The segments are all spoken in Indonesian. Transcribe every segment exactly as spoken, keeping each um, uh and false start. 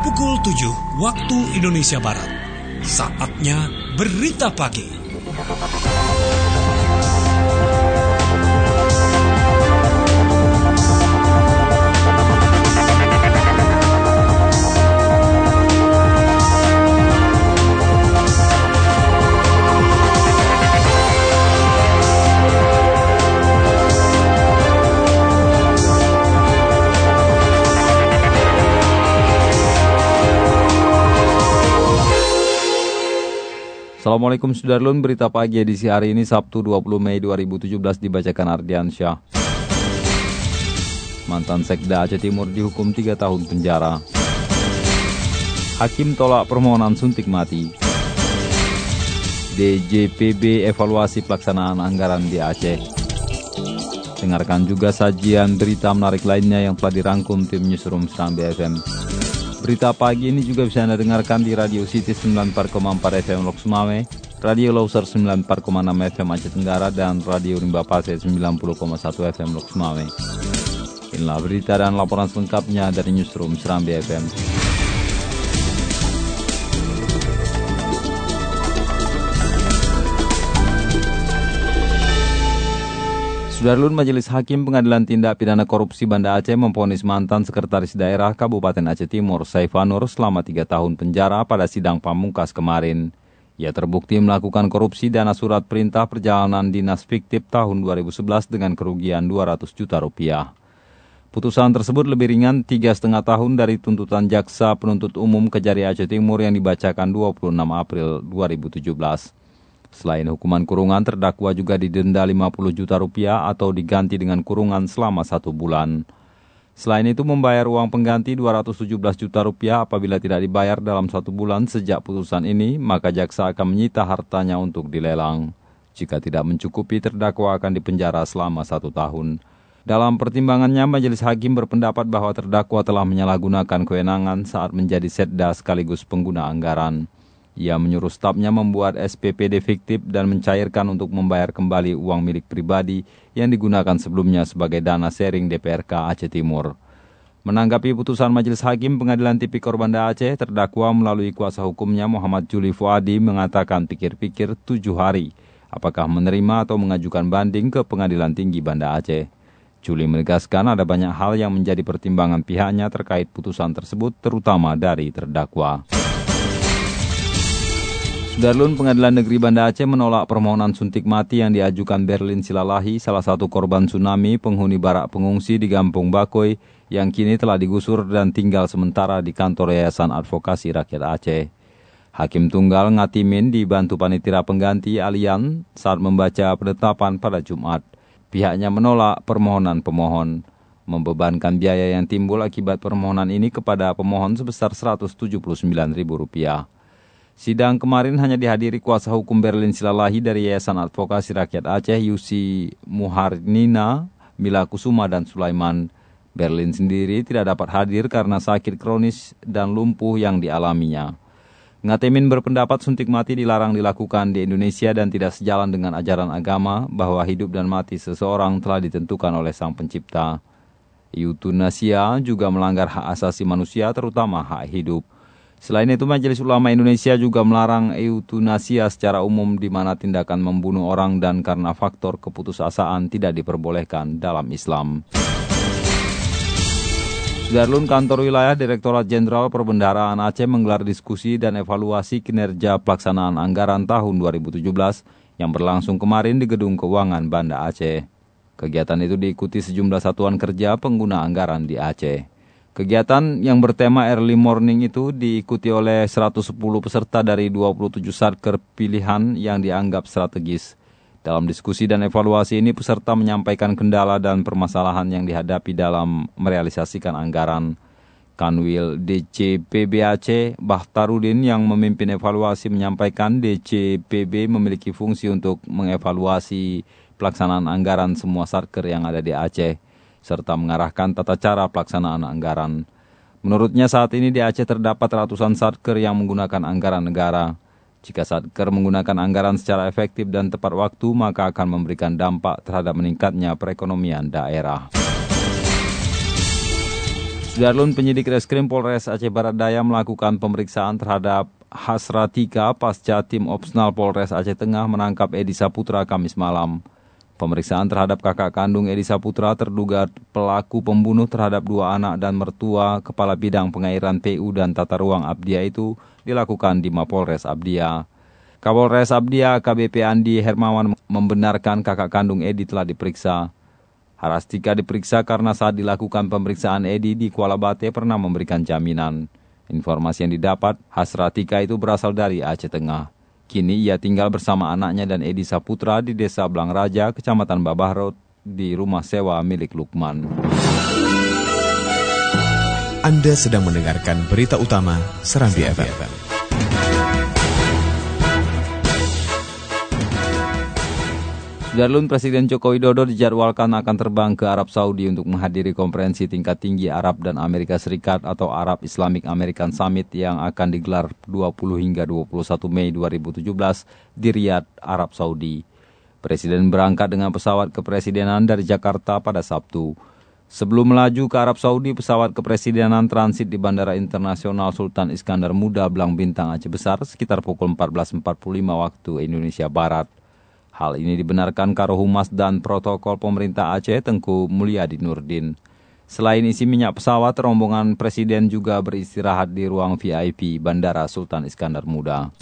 pukul tujuh waktu Indonesia Barat. Saatnya Berita Pagi. Assalamualaikum Sudarlun, berita pagi edisi hari ini Sabtu dua puluh Mei dua ribu tujuh belas dibacakan Ardiansyah. Mantan Sekda Aceh Timur dihukum tiga tahun penjara. Hakim tolak permohonan suntik mati. D J P B evaluasi pelaksanaan anggaran di Aceh. Dengarkan juga sajian berita menarik lainnya yang telah dirangkum tim Newsroom Serambi F M. Berita pagi ini juga bisa Anda dengarkan di Radio City sembilan puluh empat koma empat F M Lok Sumawe, Radio Loser sembilan puluh empat koma enam F M Aceh Tenggara, dan Radio Rimba Pase sembilan puluh koma satu F M Lok Sumawe. Inilah berita dan laporan selengkapnya dari Newsroom Serambi F M. Sudarlun, Majelis Hakim Pengadilan Tindak Pidana Korupsi Banda Aceh memvonis mantan Sekretaris Daerah Kabupaten Aceh Timur, Saifanur, selama tiga tahun penjara pada sidang pamungkas kemarin. Ia terbukti melakukan korupsi dana surat perintah perjalanan dinas fiktif tahun dua ribu sebelas dengan kerugian dua ratus juta rupiah. Putusan tersebut lebih ringan tiga setengah tahun dari tuntutan Jaksa Penuntut Umum Kejari Aceh Timur yang dibacakan dua puluh enam April dua ribu tujuh belas. Selain hukuman kurungan, terdakwa juga didenda lima puluh juta rupiah atau diganti dengan kurungan selama satu bulan. Selain itu membayar uang pengganti dua ratus tujuh belas juta rupiah apabila tidak dibayar dalam satu bulan sejak putusan ini, maka jaksa akan menyita hartanya untuk dilelang. Jika tidak mencukupi, terdakwa akan dipenjara selama satu tahun. Dalam pertimbangannya, Majelis Hakim berpendapat bahwa terdakwa telah menyalahgunakan kewenangan saat menjadi setda sekaligus pengguna anggaran. Ia menyuruh stafnya membuat S P P D fiktif dan mencairkan untuk membayar kembali uang milik pribadi yang digunakan sebelumnya sebagai dana sharing D P R K Aceh Timur. Menanggapi putusan Majelis Hakim Pengadilan Tipikor Banda Aceh, terdakwa melalui kuasa hukumnya Muhammad Juli Fuadi mengatakan pikir-pikir tujuh hari apakah menerima atau mengajukan banding ke Pengadilan Tinggi Banda Aceh. Juli menegaskan ada banyak hal yang menjadi pertimbangan pihaknya terkait putusan tersebut, terutama dari terdakwa. Sudarlun, Pengadilan Negeri Banda Aceh menolak permohonan suntik mati yang diajukan Berlin Silalahi, salah satu korban tsunami penghuni barak pengungsi di Kampung Bakoy yang kini telah digusur dan tinggal sementara di kantor Yayasan Advokasi Rakyat Aceh. Hakim Tunggal Ngatimin dibantu panitera pengganti Alian saat membaca penetapan pada Jumat. Pihaknya menolak permohonan pemohon, membebankan biaya yang timbul akibat permohonan ini kepada pemohon sebesar seratus tujuh puluh sembilan ribu rupiah. Sidang kemarin hanya dihadiri kuasa hukum Berlin Silalahi dari Yayasan Advokasi Rakyat Aceh, Yusi Muharnina, Mila Kusuma, dan Sulaiman. Berlin sendiri tidak dapat hadir karena sakit kronis dan lumpuh yang dialaminya. Ngatimin berpendapat suntik mati dilarang dilakukan di Indonesia dan tidak sejalan dengan ajaran agama bahwa hidup dan mati seseorang telah ditentukan oleh Sang Pencipta. Euthanasia juga melanggar hak asasi manusia, terutama hak hidup. Selain itu, Majelis Ulama Indonesia juga melarang euthanasia secara umum di mana tindakan membunuh orang dan karena faktor keputusasaan tidak diperbolehkan dalam Islam. Sudarlun, Kantor Wilayah Direktorat Jenderal Perbendaharaan Aceh menggelar diskusi dan evaluasi kinerja pelaksanaan anggaran tahun dua ribu tujuh belas yang berlangsung kemarin di Gedung Keuangan Banda Aceh. Kegiatan itu diikuti sejumlah satuan kerja pengguna anggaran di Aceh. Kegiatan yang bertema Early Morning itu diikuti oleh seratus sepuluh peserta dari dua puluh tujuh satker pilihan yang dianggap strategis. Dalam diskusi dan evaluasi ini, peserta menyampaikan kendala dan permasalahan yang dihadapi dalam merealisasikan anggaran. Kanwil D C P B Aceh, Bahtarudin, yang memimpin evaluasi menyampaikan D C P B memiliki fungsi untuk mengevaluasi pelaksanaan anggaran semua satker yang ada di Aceh, serta mengarahkan tata cara pelaksanaan anggaran. Menurutnya saat ini di Aceh terdapat ratusan satker yang menggunakan anggaran negara. Jika satker menggunakan anggaran secara efektif dan tepat waktu, maka akan memberikan dampak terhadap meningkatnya perekonomian daerah. Sudarlun, penyidik Reskrim Polres Aceh Barat Daya melakukan pemeriksaan terhadap Hasratika pasca tim Opsnal Polres Aceh Tengah menangkap Edi Saputra Kamis malam. Pemeriksaan terhadap kakak kandung Edi Saputra terduga pelaku pembunuh terhadap dua anak dan mertua Kepala Bidang Pengairan P U dan Tata Ruang Abdia itu dilakukan di Mapolres Abdia. Kapolres Abdia A K B P Andi Hermawan membenarkan kakak kandung Edi telah diperiksa. Harastika diperiksa karena saat dilakukan pemeriksaan Edi di Kuala Bate pernah memberikan jaminan. Informasi yang didapat, Hasratika itu berasal dari Aceh Tengah. Kini ia tinggal bersama anaknya dan Edi Saputra di Desa Blangraja, Kecamatan Babahrot, di rumah sewa milik Lukman. Anda sedang mendengarkan berita utama Serambi F M. Sudarlun, Presiden Joko Widodo dijadwalkan akan terbang ke Arab Saudi untuk menghadiri konferensi tingkat tinggi Arab dan Amerika Serikat atau Arab Islamic American Summit yang akan digelar dua puluh hingga dua puluh satu Mei dua ribu tujuh belas di Riyadh, Arab Saudi. Presiden berangkat dengan pesawat kepresidenan dari Jakarta pada Sabtu. Sebelum melaju ke Arab Saudi, pesawat kepresidenan transit di Bandara Internasional Sultan Iskandar Muda Belang Bintang Aceh Besar sekitar pukul empat belas empat puluh lima waktu Indonesia Barat. Hal ini dibenarkan Karohumas dan Protokol Pemerintah Aceh Tengku Mulyadi Nurdin. Selain isi minyak pesawat, rombongan Presiden juga beristirahat di ruang V I P Bandara Sultan Iskandar Muda.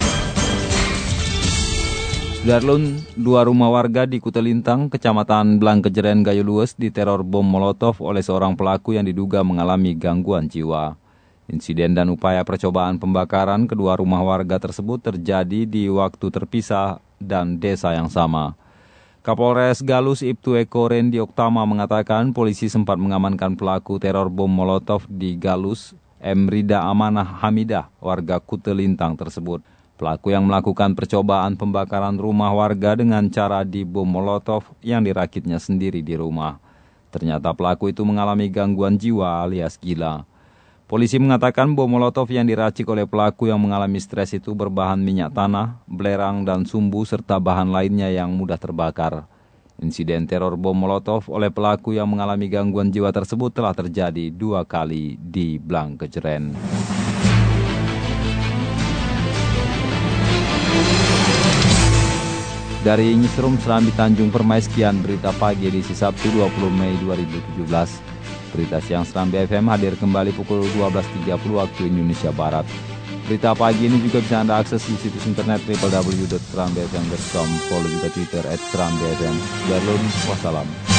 Sudarlun, dua rumah warga di Kutelintang, Kecamatan Blangkejeren, Gayo Lues diteror bom molotov oleh seorang pelaku yang diduga mengalami gangguan jiwa. Insiden dan upaya percobaan pembakaran kedua rumah warga tersebut terjadi di waktu terpisah dan desa yang sama. Kapolres Galus Ibtu Eko Rendi Oktama mengatakan polisi sempat mengamankan pelaku teror bom molotov di Galus, Emrida Amanah Hamidah, warga Kutelintang tersebut. Pelaku yang melakukan percobaan pembakaran rumah warga dengan cara dibom molotov yang dirakitnya sendiri di rumah. Ternyata pelaku itu mengalami gangguan jiwa alias gila. Polisi mengatakan bom molotov yang diracik oleh pelaku yang mengalami stres itu berbahan minyak tanah, belerang, dan sumbu serta bahan lainnya yang mudah terbakar. Insiden teror bom molotov oleh pelaku yang mengalami gangguan jiwa tersebut telah terjadi dua kali di Blangkejeren. Dari Newsroom Serambi Tanjung Permai, sekian berita pagi edisi Sabtu dua puluh Mei dua ribu tujuh belas. Berita siang Serambi F M hadir kembali pukul dua belas tiga puluh waktu Indonesia Barat. Berita pagi ini juga bisa Anda akses di situs internet w w w titik serambi f m titik com, follow juga Twitter at serambi f m. Sudarlun, wassalam.